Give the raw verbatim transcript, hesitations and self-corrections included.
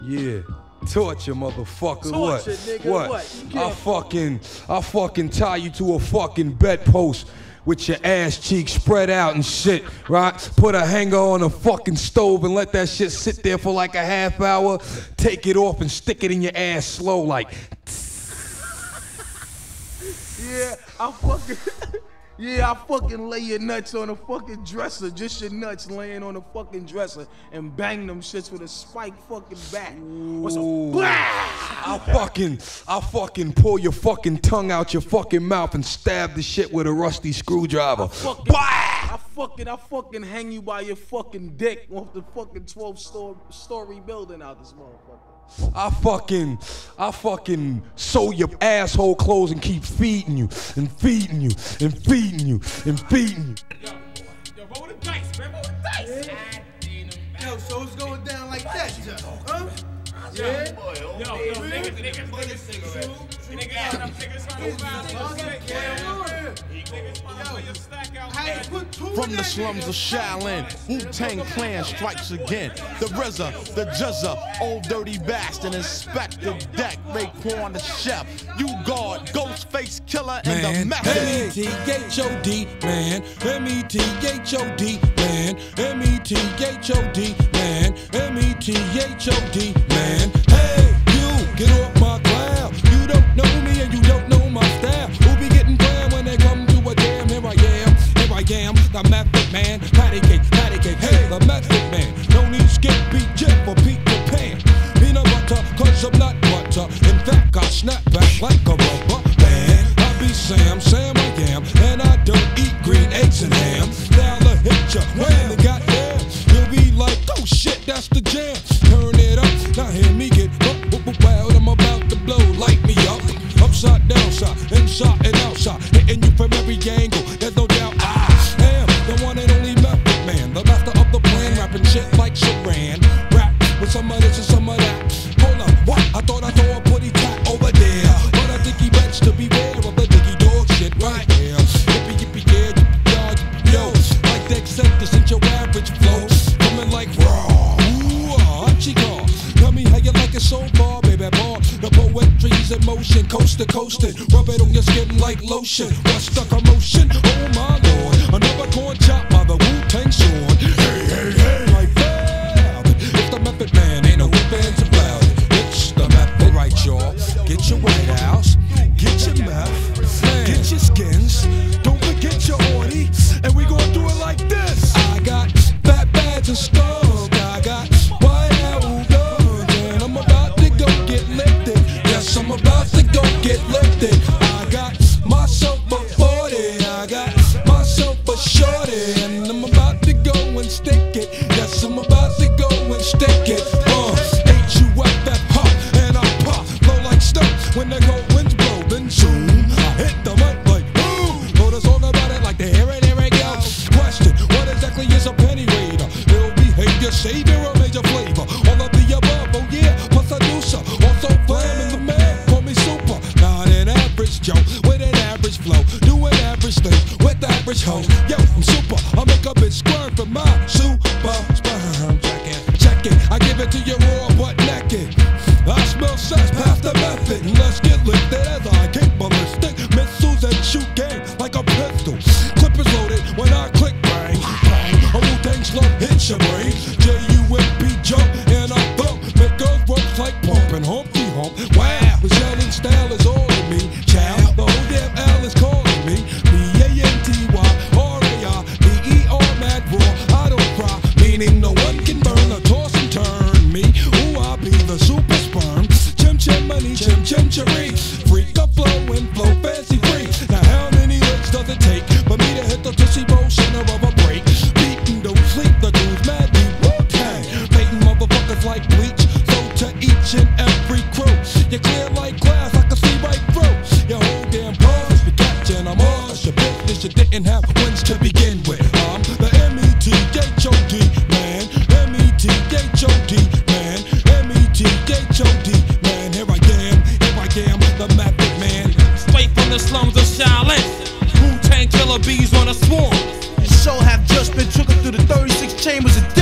Yeah. Torture, motherfucker. Torture, what? Nigga, what? what? I fucking, I fucking tie you to a fucking bedpost with your ass cheeks spread out and shit, right? Put a hanger on a fucking stove and let that shit sit there for like a half hour. Take it off and stick it in your ass slow, like. Yeah, I fucking. Yeah, I fucking lay your nuts on a fucking dresser, just your nuts laying on a fucking dresser, and bang them shits with a spike fucking bat. What's a I fucking, I fucking pull your fucking tongue out your fucking mouth and stab the shit with a rusty screwdriver. I fucking, I fucking, I fucking hang you by your fucking dick off the fucking twelve story building out this motherfucker. I fucking, I fucking sew your asshole clothes and keep feeding you, and feeding you, and feeding you, and feeding you. Yo, yo, roll the dice, man, roll the dice. Yeah. Yo, so it's going down like that, huh? Yo, Yeah. yo, yo, niggas, niggas, niggas, niggas, niggas, From the slums of Shaolin, Wu-Tang Clan strikes again. The R Z A, the Juzza, Old Dirty Bastard, Inspector Deck, Raekwon the Chef, U-Guard, Ghostface Killer, and man. the Method. M E T H O D, man. M E T H O D, man. M E T H O D, man. M E T H O D, man. Hey, you, get off my cloud. You don't know me and you don't know my style. Who be getting down when they come to a jam? Here I am, here I am, the Method Man. Patty cake, patty cake, hey, the Method Man. No need skip, beat, jet for Peter Pan. Peanut butter, cause I'm not butter. In fact, I snap back like a rubber band. I be Sam, Sam I am, and I don't eat green eggs and ham. Now the hit ya, when they got there, you'll be like, oh shit, that's the jam. Turn it up, now hear me get up, wild, I'm about to blow, light me up. Upside, downside, inside and outside, hitting you from every angle, there's no doubt I am the one and only Method Man, the master of the plan, rapping shit like Saran. Rap with some of this and some of that. Hold up, what? I thought I saw a putty tat over there, but I think he bets to beware of the diggy dog shit right here. Yippee, yippee, yeah, yippee, y'all, yippee, yo. Like the Acceptance ain't your average flow, coming like raw. Ooh, ah, chico. Tell me how you like it so far, baby boy. The poetry's in motion, coast to coastin'. Rub it on your skin like lotion. What's the commotion? Oh my lord, another corn chop by the Wu-Tang sword. Hey, hey, hey, like that. It's the Method Man, ain't no ifs about it. It's the Method, right, y'all? Get your White House, get your meth, get your skins. Don't forget your orty, and we gon' do it like this. I got fat bags and skulls. I got White House guns, and I'm about to go get lifted. Yes, I'm about to go get lifted. I got myself a forty, I got myself a shorty, and I'm about to go and stick it. Yes, I'm about to go and stick it. Uh, H U F F hop, and I pop, blow like snow when the cold winds blow. Then zoom, I hit the mic like boom. Wrote a song about it like the here it, here it goes. Question: what exactly is a penny raider? Ill behavior, savior, or major flavor? All of the above, oh yeah, plus I do so. Also flam in the man, call me super. Not an average Joe with an average flow, doing average things with average hoes. Yo, I'm super, I make a bitch squirm for my super sperm. Check it, check it, I give it to you raw but naked. I smell sex, pass the method. Let's get lifted as I kick ballistic missiles and shoot game like a pistol. Clip is loaded when I click bang, bang. A Wu-Tang slow hits your brain. J U M P jump and I thump. Make girls work like pumping Humpty Hump. Wow, the yelling style is all in me. Child, the whole damn L is calling me. B A N T Y R A I B E R mad raw. I don't cry, meaning no one can burn or toss and turn me. Ooh, I be the super sperm. Chim chim money, chim chim cherry. Freak a flow and flow fancy free. Now how many licks does it take for me to hit the Tootsie Roll center of a break? Beatin' don't sleep, the dude's mad deep. Wu-Tang, painting motherfuckers like bleach. So to each and every crew, you clear like glass, I can see right through your whole damn pause. If you're catching, I'm on. That's your business, you didn't have wins to begin with. I'm the M E T H O D man, M E T H O D man, M E T H O D man. Here I am, here I am, the Method Man. Straight from the slums of Shaolin, Wu-Tang killer bees on a swarm. Your soul have just been trickled through the thirty-six chambers of death.